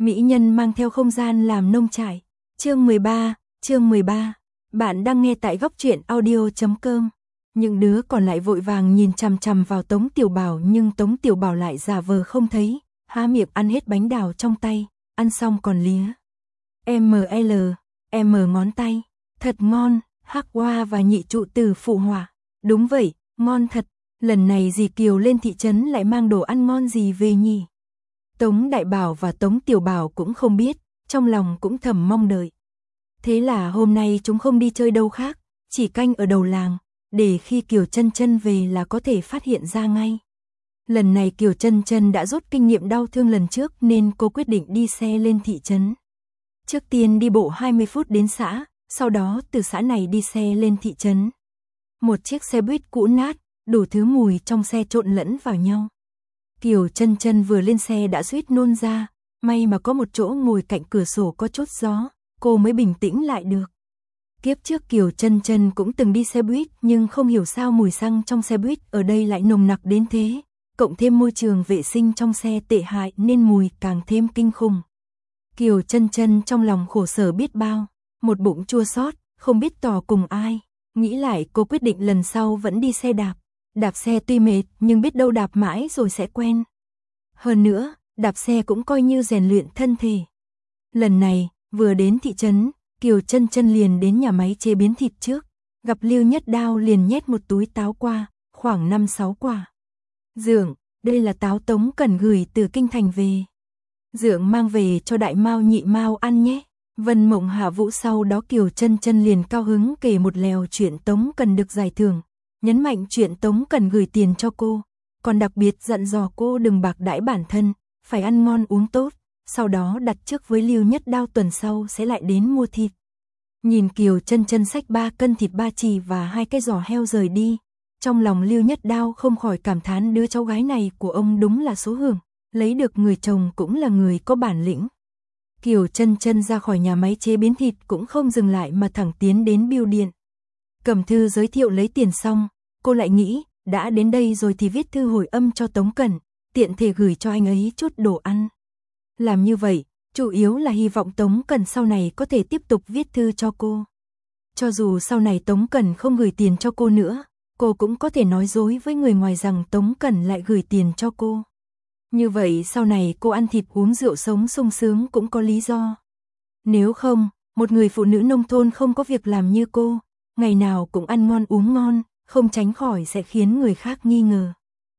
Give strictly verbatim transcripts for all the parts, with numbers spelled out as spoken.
Mỹ nhân mang theo không gian làm nông trại. Chương mười ba, chương mười ba. Bạn đang nghe tại góc truyện audio chấm com. Những đứa còn lại vội vàng nhìn chằm chằm vào Tống Tiểu Bảo, nhưng Tống Tiểu Bảo lại giả vờ không thấy, há miệng ăn hết bánh đào trong tay, ăn xong còn lía em lờ, em ngón tay, thật ngon. Hắc Hoa và Nhị Trụ Tử phụ họa, đúng vậy, ngon thật, lần này dì Kiều lên thị trấn lại mang đồ ăn ngon gì về nhỉ? Tống Đại Bảo và Tống Tiểu Bảo cũng không biết, trong lòng cũng thầm mong đợi. Thế là hôm nay chúng không đi chơi đâu khác, chỉ canh ở đầu làng, để khi Kiều Chân Chân về là có thể phát hiện ra ngay. Lần này Kiều Chân Chân đã rút kinh nghiệm đau thương lần trước nên cô quyết định đi xe lên thị trấn. Trước tiên đi bộ hai mươi phút đến xã, sau đó từ xã này đi xe lên thị trấn. Một chiếc xe buýt cũ nát, đủ thứ mùi trong xe trộn lẫn vào nhau. Kiều Chân Chân vừa lên xe đã suýt nôn ra, may mà có một chỗ ngồi cạnh cửa sổ có chút gió, cô mới bình tĩnh lại được. Kiếp trước Kiều Chân Chân cũng từng đi xe buýt, nhưng không hiểu sao mùi xăng trong xe buýt ở đây lại nồng nặc đến thế, cộng thêm môi trường vệ sinh trong xe tệ hại nên mùi càng thêm kinh khủng. Kiều Chân Chân trong lòng khổ sở biết bao, một bụng chua xót, không biết tỏ cùng ai. Nghĩ lại cô quyết định lần sau vẫn đi xe đạp. Đạp xe tuy mệt nhưng biết đâu đạp mãi rồi sẽ quen. Hơn nữa, đạp xe cũng coi như rèn luyện thân thể. Lần này, vừa đến thị trấn, Kiều Chân Chân liền đến nhà máy chế biến thịt trước. Gặp Lưu Nhất Đao liền nhét một túi táo qua, khoảng năm sáu quả. Dượng, đây là táo Tống Cẩn gửi từ kinh thành về. Dượng mang về cho Đại Mao Nhị Mao ăn nhé. Vân Mộng Hạ Vũ sau đó Kiều Chân Chân liền cao hứng kể một lèo chuyện Tống Cần được giải thưởng, nhấn mạnh chuyện Tống Cần gửi tiền cho cô, còn đặc biệt dặn dò cô đừng bạc đãi bản thân, phải ăn ngon uống tốt, sau đó đặt trước với Lưu Nhất Đao tuần sau sẽ lại đến mua thịt. Nhìn Kiều Chân Chân xách ba cân thịt ba chỉ và hai cái giò heo rời đi, trong lòng Lưu Nhất Đao không khỏi cảm thán đứa cháu gái này của ông đúng là số hưởng, lấy được người chồng cũng là người có bản lĩnh. Kiều Chân Chân ra khỏi nhà máy chế biến thịt cũng không dừng lại mà thẳng tiến đến bưu điện. Cầm thư giới thiệu lấy tiền xong, cô lại nghĩ, đã đến đây rồi thì viết thư hồi âm cho Tống Cẩn, tiện thể gửi cho anh ấy chút đồ ăn. Làm như vậy, chủ yếu là hy vọng Tống Cẩn sau này có thể tiếp tục viết thư cho cô. Cho dù sau này Tống Cẩn không gửi tiền cho cô nữa, cô cũng có thể nói dối với người ngoài rằng Tống Cẩn lại gửi tiền cho cô. Như vậy sau này cô ăn thịt uống rượu sống sung sướng cũng có lý do. Nếu không, một người phụ nữ nông thôn không có việc làm như cô, ngày nào cũng ăn ngon uống ngon, không tránh khỏi sẽ khiến người khác nghi ngờ.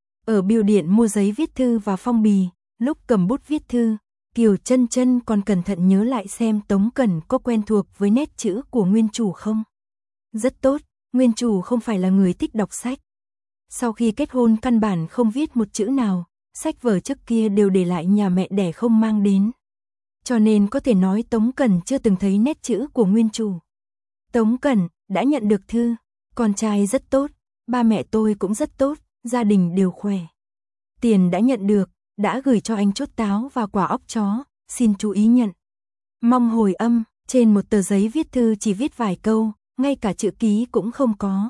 Ở bưu điện mua giấy viết thư và phong bì, lúc cầm bút viết thư, Kiều Chân Chân còn cẩn thận nhớ lại xem Tống Cẩn có quen thuộc với nét chữ của nguyên chủ không. Rất tốt, nguyên chủ không phải là người thích đọc sách. Sau khi kết hôn căn bản không viết một chữ nào. Sách vở trước kia đều để lại nhà mẹ đẻ không mang đến. Cho nên có thể nói Tống Cẩn chưa từng thấy nét chữ của nguyên chủ. Tống Cẩn đã nhận được thư, con trai rất tốt, ba mẹ tôi cũng rất tốt, gia đình đều khỏe. Tiền đã nhận được, đã gửi cho anh chút táo và quả óc chó, xin chú ý nhận. Mong hồi âm, trên một tờ giấy viết thư chỉ viết vài câu, ngay cả chữ ký cũng không có.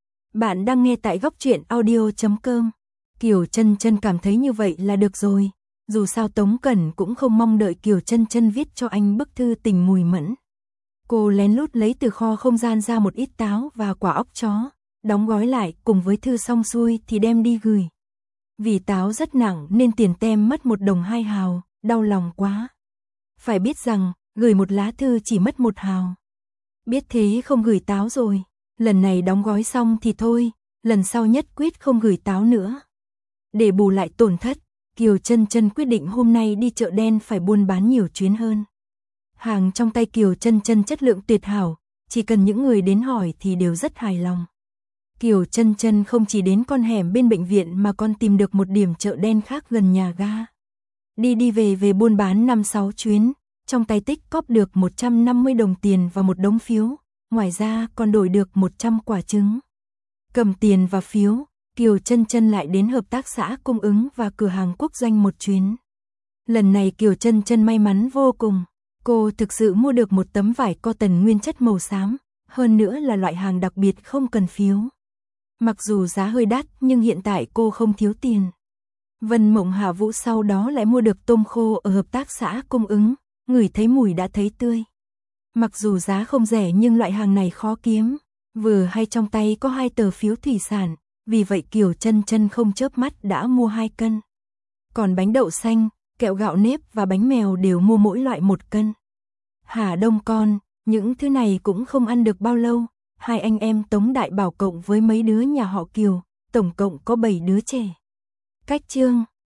Bạn đang nghe tại góc truyện audio chấm com. Kiều Chân Chân cảm thấy như vậy là được rồi, dù sao Tống Cẩn cũng không mong đợi Kiều Chân Chân viết cho anh bức thư tình mùi mẫn. Cô lén lút lấy từ kho không gian ra một ít táo và quả óc chó, đóng gói lại cùng với thư xong xuôi thì đem đi gửi. Vì táo rất nặng nên tiền tem mất một đồng hai hào, đau lòng quá. Phải biết rằng, gửi một lá thư chỉ mất một hào. Biết thế không gửi táo rồi, lần này đóng gói xong thì thôi, lần sau nhất quyết không gửi táo nữa. Để bù lại tổn thất, Kiều Chân Chân quyết định hôm nay đi chợ đen phải buôn bán nhiều chuyến hơn. Hàng trong tay Kiều Chân Chân chất lượng tuyệt hảo, chỉ cần những người đến hỏi thì đều rất hài lòng. Kiều Chân Chân không chỉ đến con hẻm bên bệnh viện mà còn tìm được một điểm chợ đen khác gần nhà ga. Đi đi về về buôn bán năm sáu chuyến, trong tay tích cóp được một trăm năm mươi đồng tiền và một đống phiếu, ngoài ra còn đổi được một trăm quả trứng. Cầm tiền và phiếu, Kiều Chân Chân lại đến hợp tác xã cung ứng và cửa hàng quốc doanh một chuyến. Lần này Kiều Chân Chân may mắn vô cùng, cô thực sự mua được một tấm vải cotton nguyên chất màu xám, hơn nữa là loại hàng đặc biệt không cần phiếu. Mặc dù giá hơi đắt nhưng hiện tại cô không thiếu tiền. Vân Mộng Hạ Vũ sau đó lại mua được tôm khô ở hợp tác xã cung ứng, ngửi thấy mùi đã thấy tươi. Mặc dù giá không rẻ nhưng loại hàng này khó kiếm, vừa hay trong tay có hai tờ phiếu thủy sản, vì vậy Kiều Chân Chân không chớp mắt đã mua hai cân. Còn bánh đậu xanh, kẹo gạo nếp và bánh mèo đều mua mỗi loại một cân. Hà Đông con, những thứ này cũng không ăn được bao lâu, hai anh em Tống Đại Bảo cộng với mấy đứa nhà họ Kiều, tổng cộng có bảy đứa trẻ. Cách chương